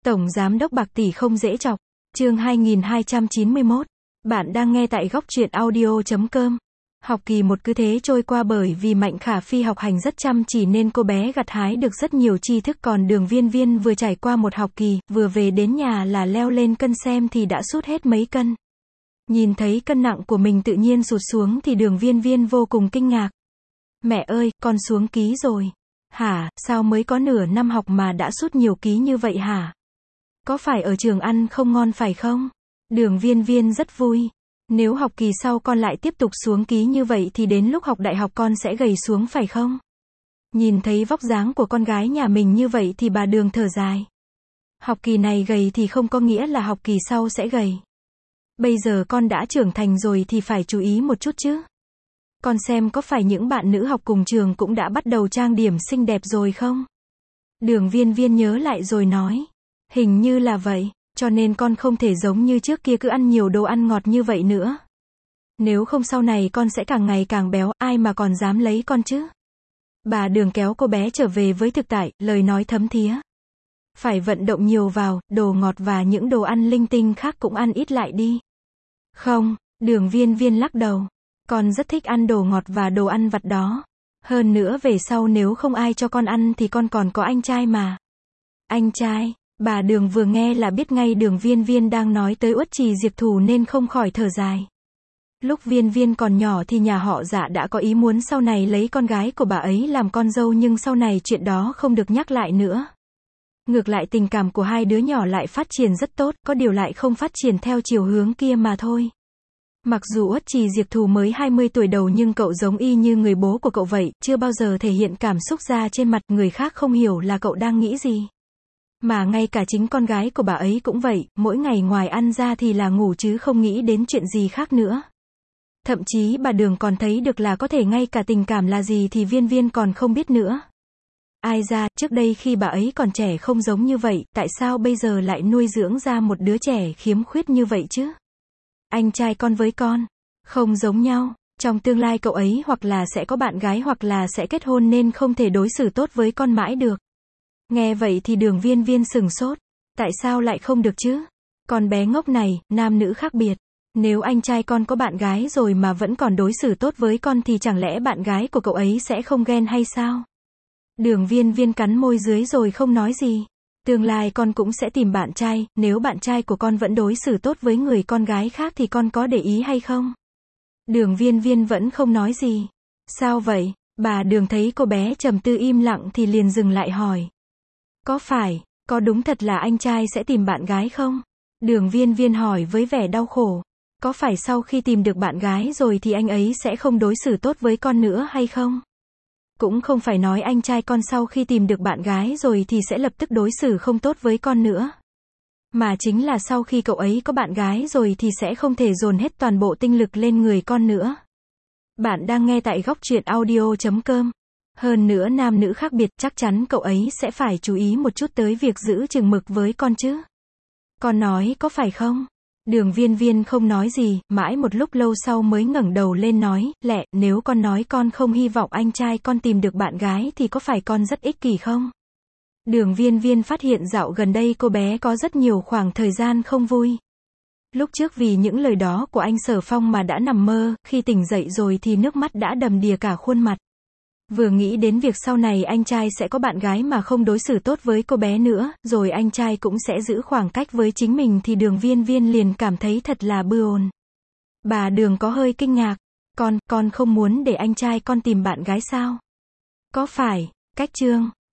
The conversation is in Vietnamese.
Tổng Giám đốc bạc tỷ không dễ chọc. Chương 2291. Bạn đang nghe tại góc truyện audio.com. Học kỳ một cứ thế trôi qua, bởi vì Mạnh Khả Phi học hành rất chăm chỉ nên cô bé gặt hái được rất nhiều tri thức, còn Đường Viên Viên vừa trải qua một học kỳ, vừa về đến nhà là leo lên cân xem thì đã sút hết mấy cân. Nhìn thấy cân nặng của mình tự nhiên sụt xuống thì Đường Viên Viên vô cùng kinh ngạc. Mẹ ơi, con xuống ký rồi. Hả, sao mới có nửa năm học mà đã sút nhiều ký như vậy hả? Có phải ở trường ăn không ngon phải không? Đường Viên Viên rất vui. Nếu học kỳ sau con lại tiếp tục xuống ký như vậy thì đến lúc học đại học con sẽ gầy xuống phải không? Nhìn thấy vóc dáng của con gái nhà mình như vậy thì bà Đường thở dài. Học kỳ này gầy thì không có nghĩa là học kỳ sau sẽ gầy. Bây giờ con đã trưởng thành rồi thì phải chú ý một chút chứ. Con xem có phải những bạn nữ học cùng trường cũng đã bắt đầu trang điểm xinh đẹp rồi không? Đường Viên Viên nhớ lại rồi nói. Hình như là vậy, cho nên con không thể giống như trước kia cứ ăn nhiều đồ ăn ngọt như vậy nữa. Nếu không sau này con sẽ càng ngày càng béo, ai mà còn dám lấy con chứ? Bà Đường kéo cô bé trở về với thực tại, lời nói thấm thía. Phải vận động nhiều vào, đồ ngọt và những đồ ăn linh tinh khác cũng ăn ít lại đi. Không, Đường Viên Viên lắc đầu. Con rất thích ăn đồ ngọt và đồ ăn vặt đó. Hơn nữa về sau nếu không ai cho con ăn thì con còn có anh trai mà. Anh trai? Bà Đường vừa nghe là biết ngay Đường Viên Viên đang nói tới Uất Trì Diệp Thù nên không khỏi thở dài. Lúc Viên Viên còn nhỏ thì nhà họ Dạ đã có ý muốn sau này lấy con gái của bà ấy làm con dâu, nhưng sau này chuyện đó không được nhắc lại nữa. Ngược lại tình cảm của hai đứa nhỏ lại phát triển rất tốt, có điều lại không phát triển theo chiều hướng kia mà thôi. Mặc dù Uất Trì Diệp Thù mới 20 tuổi đầu nhưng cậu giống y như người bố của cậu vậy, chưa bao giờ thể hiện cảm xúc ra trên mặt, người khác không hiểu là cậu đang nghĩ gì. Mà ngay cả chính con gái của bà ấy cũng vậy, mỗi ngày ngoài ăn ra thì là ngủ chứ không nghĩ đến chuyện gì khác nữa. Thậm chí bà Đường còn thấy được là có thể ngay cả tình cảm là gì thì Viên Viên còn không biết nữa. Ai ra, trước đây khi bà ấy còn trẻ không giống như vậy, tại sao bây giờ lại nuôi dưỡng ra một đứa trẻ khiếm khuyết như vậy chứ? Anh trai con với con không giống nhau, trong tương lai cậu ấy hoặc là sẽ có bạn gái hoặc là sẽ kết hôn nên không thể đối xử tốt với con mãi được. Nghe vậy thì Đường Viên Viên sừng sốt. Tại sao lại không được chứ? Con bé ngốc này, nam nữ khác biệt. Nếu anh trai con có bạn gái rồi mà vẫn còn đối xử tốt với con thì chẳng lẽ bạn gái của cậu ấy sẽ không ghen hay sao? Đường Viên Viên cắn môi dưới rồi không nói gì. Tương lai con cũng sẽ tìm bạn trai, nếu bạn trai của con vẫn đối xử tốt với người con gái khác thì con có để ý hay không? Đường Viên Viên vẫn không nói gì. Sao vậy? Bà Đường thấy cô bé trầm tư im lặng thì liền dừng lại hỏi. Có đúng thật là anh trai sẽ tìm bạn gái không? Đường Viên Viên hỏi với vẻ đau khổ. Có phải sau khi tìm được bạn gái rồi thì anh ấy sẽ không đối xử tốt với con nữa hay không? Cũng không phải nói anh trai con sau khi tìm được bạn gái rồi thì sẽ lập tức đối xử không tốt với con nữa. Mà chính là sau khi cậu ấy có bạn gái rồi thì sẽ không thể dồn hết toàn bộ tinh lực lên người con nữa. Bạn đang nghe tại góc truyện audio.com. Hơn nữa nam nữ khác biệt, chắc chắn cậu ấy sẽ phải chú ý một chút tới việc giữ chừng mực với con chứ. Con nói có phải không? Đường Viên Viên không nói gì, mãi một lúc lâu sau mới ngẩng đầu lên nói, lẹ, nếu con nói con không hy vọng anh trai con tìm được bạn gái thì có phải con rất ích kỷ không? Đường Viên Viên phát hiện dạo gần đây cô bé có rất nhiều khoảng thời gian không vui. Lúc trước vì những lời đó của anh Sở Phong mà đã nằm mơ, khi tỉnh dậy rồi thì nước mắt đã đầm đìa cả khuôn mặt. Vừa nghĩ đến việc sau này anh trai sẽ có bạn gái mà không đối xử tốt với cô bé nữa, rồi anh trai cũng sẽ giữ khoảng cách với chính mình thì Đường Viên Viên liền cảm thấy thật là bư ồn. Bà Đường có hơi kinh ngạc. Con không muốn để anh trai con tìm bạn gái sao? Có phải, cách chương